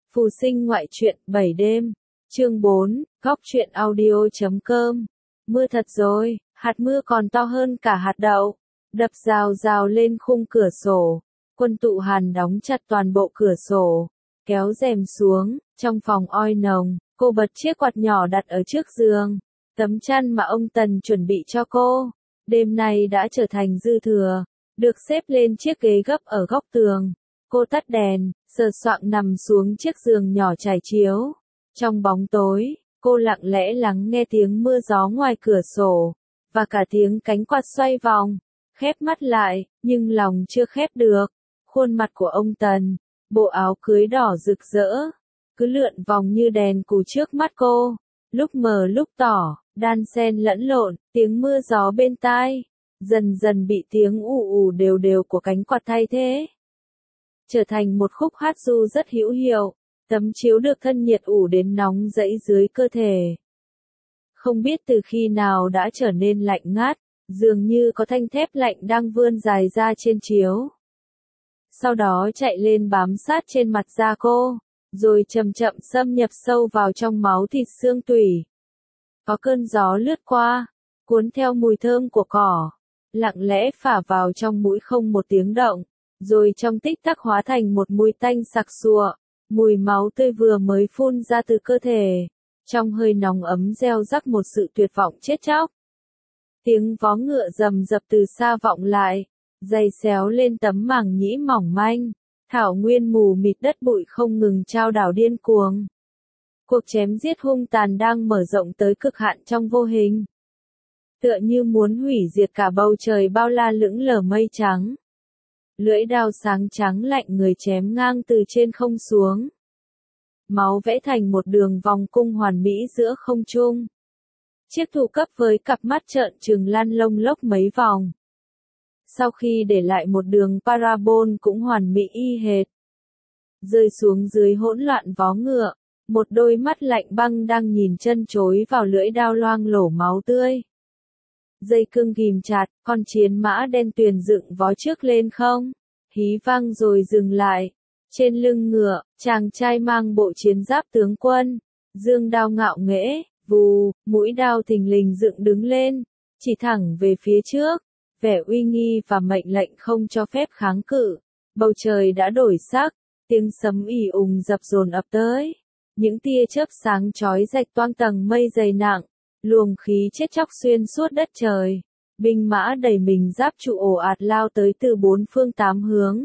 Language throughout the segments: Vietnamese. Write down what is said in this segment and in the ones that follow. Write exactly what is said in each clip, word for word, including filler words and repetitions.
Phù sinh ngoại truyện bảy đêm, chương bốn, góc truyện audio.com. Mưa thật rồi, hạt mưa còn to hơn cả hạt đậu, đập rào rào lên khung cửa sổ. Quân Tụ Hàn đóng chặt toàn bộ cửa sổ, kéo rèm xuống, trong phòng oi nồng, cô bật chiếc quạt nhỏ đặt ở trước giường. Tấm chăn mà ông Tần chuẩn bị cho cô, đêm nay đã trở thành dư thừa, được xếp lên chiếc ghế gấp ở góc tường. Cô tắt đèn, sờ soạng nằm xuống chiếc giường nhỏ trải chiếu. Trong bóng tối, cô lặng lẽ lắng nghe tiếng mưa gió ngoài cửa sổ, và cả tiếng cánh quạt xoay vòng. Khép mắt lại, nhưng lòng chưa khép được. Khuôn mặt của ông Tần, bộ áo cưới đỏ rực rỡ, cứ lượn vòng như đèn cù trước mắt cô. Lúc mờ lúc tỏ, đan xen lẫn lộn, tiếng mưa gió bên tai, dần dần bị tiếng ù ù đều đều của cánh quạt thay thế. Trở thành một khúc hát ru rất hữu hiệu, tấm chiếu được thân nhiệt ủ đến nóng dẫy dưới cơ thể. Không biết từ khi nào đã trở nên lạnh ngắt, dường như có thanh thép lạnh đang vươn dài ra trên chiếu. Sau đó chạy lên bám sát trên mặt da cô, rồi chậm chậm xâm nhập sâu vào trong máu thịt xương tủy. Có cơn gió lướt qua, cuốn theo mùi thơm của cỏ, lặng lẽ phả vào trong mũi không một tiếng động, rồi trong tích tắc hóa thành một mùi tanh sặc sụa, mùi máu tươi vừa mới phun ra từ cơ thể. Trong hơi nóng ấm gieo rắc một sự tuyệt vọng chết chóc. Tiếng vó ngựa rầm rập từ xa vọng lại, giày xéo lên tấm màng nhĩ mỏng manh. Thảo nguyên mù mịt đất bụi không ngừng trao đảo điên cuồng. Cuộc chém giết hung tàn đang mở rộng tới cực hạn trong vô hình. Tựa như muốn hủy diệt cả bầu trời bao la lững lờ mây trắng. Lưỡi đao sáng trắng lạnh người chém ngang từ trên không xuống. Máu vẽ thành một đường vòng cung hoàn mỹ giữa không trung. Chiếc thủ cấp với cặp mắt trợn trừng lăn lông lốc mấy vòng. Sau khi để lại một đường parabol cũng hoàn mỹ y hệt. Rơi xuống dưới hỗn loạn vó ngựa, một đôi mắt lạnh băng đang nhìn chân chối vào lưỡi đao loang lổ máu tươi. Dây cương ghim chặt, con chiến mã đen tuyền dựng vó trước lên không, hí vang rồi dừng lại. Trên lưng ngựa, chàng trai mang bộ chiến giáp tướng quân, dương đao ngạo nghễ, vù, mũi đao thình lình dựng đứng lên, chỉ thẳng về phía trước. Vẻ uy nghi và mệnh lệnh không cho phép kháng cự. Bầu trời đã đổi sắc, tiếng sấm ì ùng dập dồn ập tới. Những tia chớp sáng chói rạch toang tầng mây dày nặng, luồng khí chết chóc xuyên suốt đất trời. Binh mã đầy mình giáp trụ ồ ạt lao tới từ bốn phương tám hướng.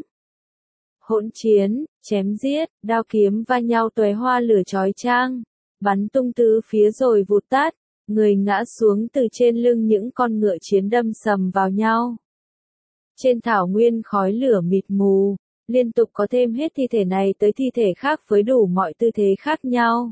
Hỗn chiến, chém giết, đao kiếm va nhau tóe hoa lửa chói chang, bắn tung tứ phía rồi vụt tắt. Người ngã xuống từ trên lưng những con ngựa chiến đâm sầm vào nhau. Trên thảo nguyên khói lửa mịt mù, liên tục có thêm hết thi thể này tới thi thể khác với đủ mọi tư thế khác nhau.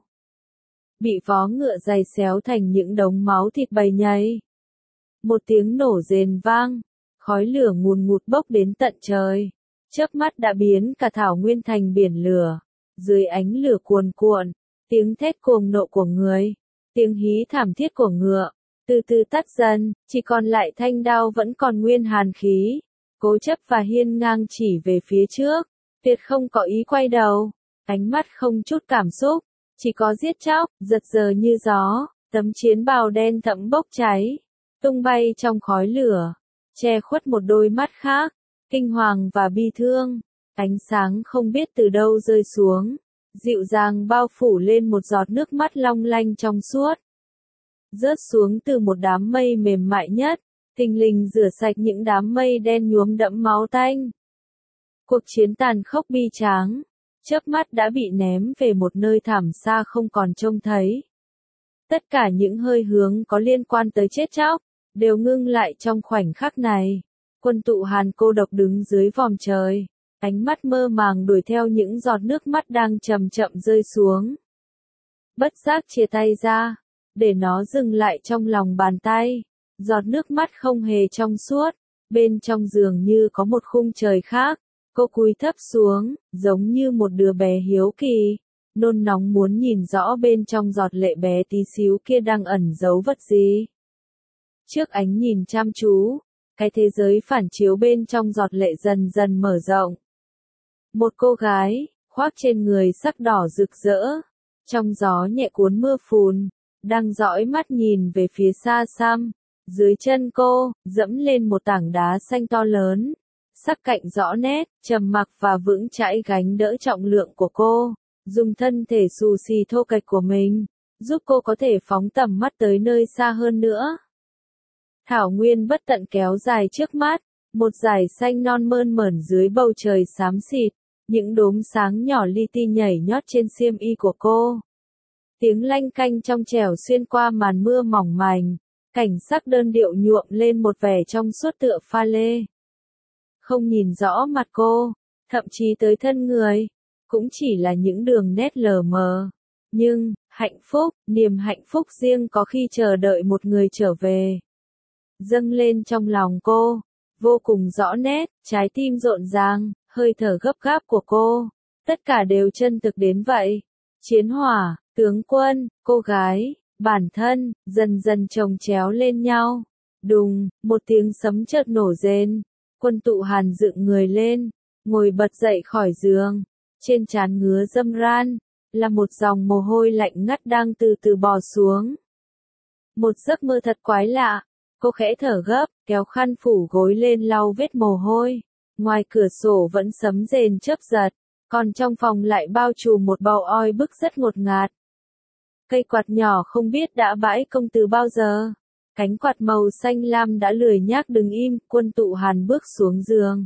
Bị vó ngựa giày xéo thành những đống máu thịt bầy nhầy. Một tiếng nổ rền vang, khói lửa ngùn ngụt bốc đến tận trời. Chớp mắt đã biến cả thảo nguyên thành biển lửa. Dưới ánh lửa cuồn cuộn, tiếng thét cuồng nộ của người. Tiếng hí thảm thiết của ngựa, từ từ tắt dần, chỉ còn lại thanh đao vẫn còn nguyên hàn khí, cố chấp và hiên ngang chỉ về phía trước, tuyệt không có ý quay đầu, ánh mắt không chút cảm xúc, chỉ có giết chóc, giật giờ như gió, tấm chiến bào đen thẫm bốc cháy, tung bay trong khói lửa, che khuất một đôi mắt khác, kinh hoàng và bi thương, ánh sáng không biết từ đâu rơi xuống. Dịu dàng bao phủ lên một giọt nước mắt long lanh trong suốt. Rớt xuống từ một đám mây mềm mại nhất, thình lình rửa sạch những đám mây đen nhuốm đẫm máu tanh. Cuộc chiến tàn khốc bi tráng, chớp mắt đã bị ném về một nơi thảm xa không còn trông thấy. Tất cả những hơi hướng có liên quan tới chết chóc, đều ngưng lại trong khoảnh khắc này. Quân Tụ Hàn cô độc đứng dưới vòm trời. Ánh mắt mơ màng đuổi theo những giọt nước mắt đang chậm chậm rơi xuống. Bất giác chia tay ra, để nó dừng lại trong lòng bàn tay. Giọt nước mắt không hề trong suốt, bên trong dường như có một khung trời khác. Cô cúi thấp xuống, giống như một đứa bé hiếu kỳ, nôn nóng muốn nhìn rõ bên trong giọt lệ bé tí xíu kia đang ẩn giấu vật gì. Trước ánh nhìn chăm chú, cái thế giới phản chiếu bên trong giọt lệ dần dần mở rộng. Một cô gái, khoác trên người sắc đỏ rực rỡ. Trong gió nhẹ cuốn mưa phùn, đang dõi mắt nhìn về phía xa xăm. Dưới chân cô, dẫm lên một tảng đá xanh to lớn. Sắc cạnh rõ nét, trầm mặc và vững chãi gánh đỡ trọng lượng của cô. Dùng thân thể xù xì thô kệch của mình, giúp cô có thể phóng tầm mắt tới nơi xa hơn nữa. Thảo nguyên bất tận kéo dài trước mắt, một dải xanh non mơn mởn dưới bầu trời xám xịt, những đốm sáng nhỏ li ti nhảy nhót trên xiêm y của cô. Tiếng lanh canh trong trẻo xuyên qua màn mưa mỏng manh, cảnh sắc đơn điệu nhuộm lên một vẻ trong suốt tựa pha lê. Không nhìn rõ mặt cô, thậm chí tới thân người, cũng chỉ là những đường nét lờ mờ. Nhưng, hạnh phúc, niềm hạnh phúc riêng có khi chờ đợi một người trở về. Dâng lên trong lòng cô, vô cùng rõ nét, trái tim rộn ràng, hơi thở gấp gáp của cô. Tất cả đều chân thực đến vậy. Chiến hỏa, tướng quân, cô gái, bản thân, dần dần chồng chéo lên nhau. Đùng, một tiếng sấm chợt nổ rền. Quân Tụ Hàn dựng người lên, ngồi bật dậy khỏi giường. Trên trán ngứa râm ran, là một dòng mồ hôi lạnh ngắt đang từ từ bò xuống. Một giấc mơ thật quái lạ, cô khẽ thở gấp, kéo khăn phủ gối lên lau vết mồ hôi. Ngoài cửa sổ vẫn sấm rền chớp giật, còn trong phòng lại bao trùm một bầu oi bức rất ngột ngạt. Cây quạt nhỏ không biết đã bãi công từ bao giờ. Cánh quạt màu xanh lam đã lười nhác đứng im, Quân Tụ Hàn bước xuống giường.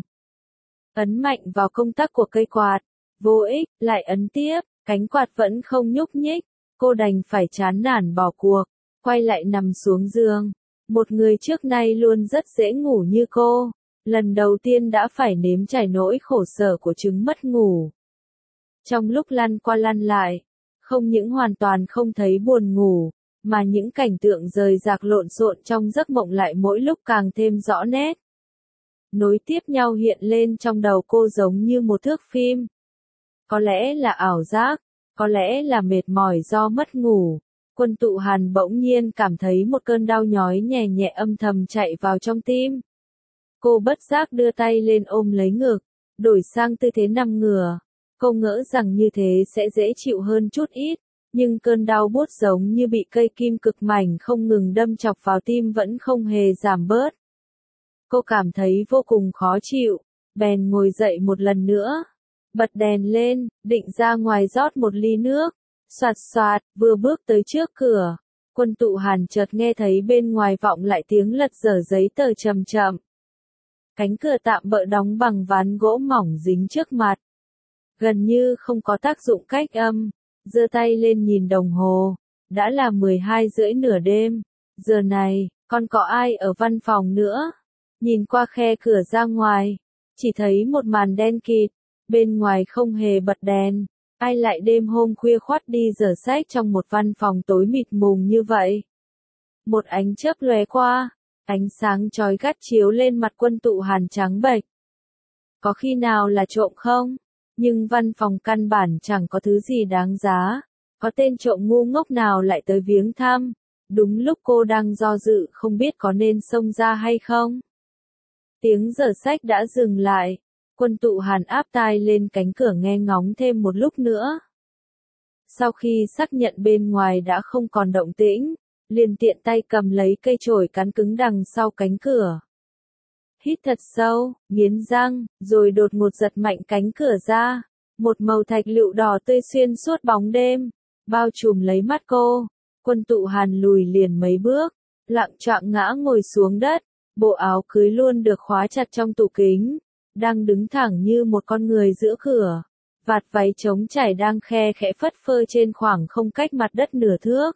Ấn mạnh vào công tắc của cây quạt. Vô ích, lại ấn tiếp, cánh quạt vẫn không nhúc nhích. Cô đành phải chán nản bỏ cuộc, quay lại nằm xuống giường. Một người trước nay luôn rất dễ ngủ như cô, lần đầu tiên đã phải nếm trải nỗi khổ sở của chứng mất ngủ. Trong lúc lăn qua lăn lại, không những hoàn toàn không thấy buồn ngủ, mà những cảnh tượng rời rạc lộn xộn trong giấc mộng lại mỗi lúc càng thêm rõ nét. Nối tiếp nhau hiện lên trong đầu cô giống như một thước phim. Có lẽ là ảo giác, có lẽ là mệt mỏi do mất ngủ. Quân Tụ Hàn bỗng nhiên cảm thấy một cơn đau nhói nhẹ nhẹ âm thầm chạy vào trong tim. Cô bất giác đưa tay lên ôm lấy ngực, đổi sang tư thế nằm ngửa. Cô ngỡ rằng như thế sẽ dễ chịu hơn chút ít, nhưng cơn đau buốt giống như bị cây kim cực mảnh không ngừng đâm chọc vào tim vẫn không hề giảm bớt. Cô cảm thấy vô cùng khó chịu, bèn ngồi dậy một lần nữa. Bật đèn lên, định ra ngoài rót một ly nước. Soạt soạt, vừa bước tới trước cửa, Quân Tụ Hàn chợt nghe thấy bên ngoài vọng lại tiếng lật dở giấy tờ chậm chậm. Cánh cửa tạm bợ đóng bằng ván gỗ mỏng dính trước mặt. Gần như không có tác dụng cách âm, giơ tay lên nhìn đồng hồ, đã là mười hai rưỡi nửa đêm. Giờ này, còn có ai ở văn phòng nữa? Nhìn qua khe cửa ra ngoài, chỉ thấy một màn đen kịt, bên ngoài không hề bật đèn. Ai lại đêm hôm khuya khoắt đi dở sách trong một văn phòng tối mịt mùng như vậy? Một ánh chớp lóe qua, ánh sáng chói gắt chiếu lên mặt Quân Tụ Hàn trắng bệch. Có khi nào là trộm không? Nhưng văn phòng căn bản chẳng có thứ gì đáng giá. Có tên trộm ngu ngốc nào lại tới viếng thăm? Đúng lúc cô đang do dự không biết có nên xông ra hay không. Tiếng dở sách đã dừng lại. Quân Tụ Hàn áp tai lên cánh cửa nghe ngóng thêm một lúc nữa. Sau khi xác nhận bên ngoài đã không còn động tĩnh, liền tiện tay cầm lấy cây chổi cán cứng đằng sau cánh cửa. Hít thật sâu, nghiến răng, rồi đột ngột giật mạnh cánh cửa ra. Một màu thạch lựu đỏ tươi xuyên suốt bóng đêm, bao trùm lấy mắt cô. Quân Tụ Hàn lùi liền mấy bước, lặng choạng ngã ngồi xuống đất. Bộ áo cưới luôn được khóa chặt trong tủ kính, đang đứng thẳng như một con người giữa cửa. Vạt váy trống trải đang khe khẽ phất phơ trên khoảng không cách mặt đất nửa thước.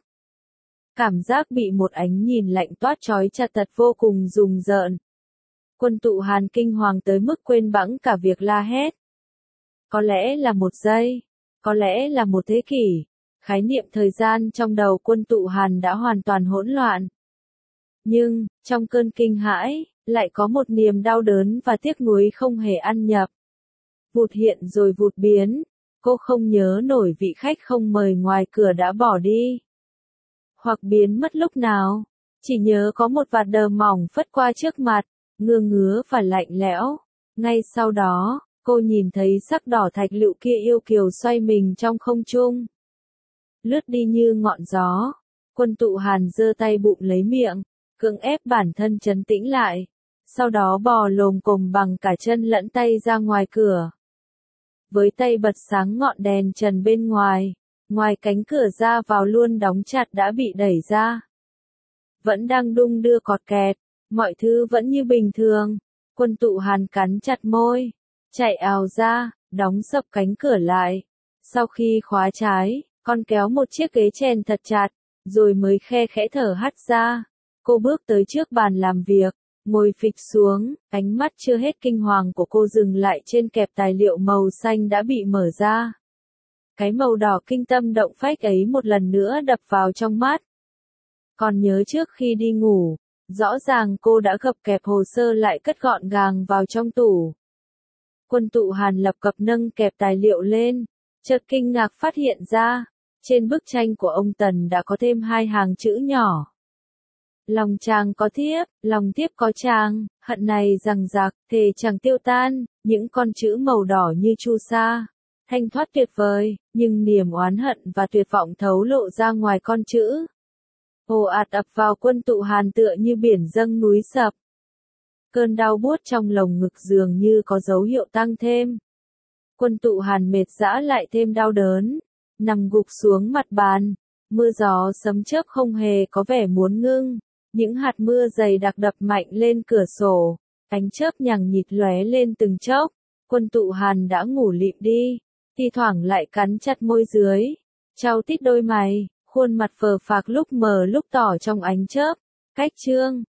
Cảm giác bị một ánh nhìn lạnh toát chói chặt thật vô cùng rùng rợn. Quân Tụ Hàn kinh hoàng tới mức quên bẵng cả việc la hét. Có lẽ là một giây, có lẽ là một thế kỷ, khái niệm thời gian trong đầu Quân Tụ Hàn đã hoàn toàn hỗn loạn. Nhưng, trong cơn kinh hãi, lại có một niềm đau đớn và tiếc nuối không hề ăn nhập. Vụt hiện rồi vụt biến, cô không nhớ nổi vị khách không mời ngoài cửa đã bỏ đi. Hoặc biến mất lúc nào, chỉ nhớ có một vạt đờ mỏng phất qua trước mặt, ngưa ngứa và lạnh lẽo. Ngay sau đó, Cô nhìn thấy sắc đỏ thạch lựu kia yêu kiều xoay mình trong không trung. Lướt đi như ngọn gió. Quân Tụ Hàn giơ tay bụm lấy miệng, cưỡng ép bản thân trấn tĩnh lại. Sau đó bò lồm cồm bằng cả chân lẫn tay ra ngoài cửa. Với tay bật sáng ngọn đèn trần bên ngoài, ngoài cánh cửa ra vào luôn đóng chặt đã bị đẩy ra. Vẫn đang đung đưa cọt kẹt, mọi thứ vẫn như bình thường. Quân Tụ Hàn cắn chặt môi, chạy ào ra, đóng sập cánh cửa lại. Sau khi khóa trái, con kéo một chiếc ghế chèn thật chặt, rồi mới khe khẽ thở hắt ra. Cô bước tới trước bàn làm việc, ngồi phịch xuống, ánh mắt chưa hết kinh hoàng của cô dừng lại trên kẹp tài liệu màu xanh đã bị mở ra. Cái màu đỏ kinh tâm động phách ấy một lần nữa đập vào trong mắt. Còn nhớ trước khi đi ngủ, rõ ràng cô đã gập kẹp hồ sơ lại cất gọn gàng vào trong tủ. Quân Tụ Hàn lập cập nâng kẹp tài liệu lên, chợt kinh ngạc phát hiện ra, trên bức tranh của ông Tần đã có thêm hai hàng chữ nhỏ. Lòng chàng có thiếp, lòng thiếp có chàng, hận này rằng rạc, thề chẳng tiêu tan, những con chữ màu đỏ như chu sa. Thanh thoát tuyệt vời, nhưng niềm oán hận và tuyệt vọng thấu lộ ra ngoài con chữ. Ồ ạt ập vào Quân Tụ Hàn tựa như biển dâng núi sập. Cơn đau buốt trong lồng ngực dường như có dấu hiệu tăng thêm. Quân Tụ Hàn mệt dã lại thêm đau đớn, nằm gục xuống mặt bàn. Mưa gió sấm chớp không hề có vẻ muốn ngưng. Những hạt mưa dày đặc đập mạnh lên cửa sổ, ánh chớp nhằng nhịt lóe lên từng chốc. Quân Tụ Hàn đã ngủ lịm đi, thi thoảng lại cắn chặt môi dưới, chau tít đôi mày, khuôn mặt phờ phạc lúc mờ lúc tỏ trong ánh chớp. Cách chương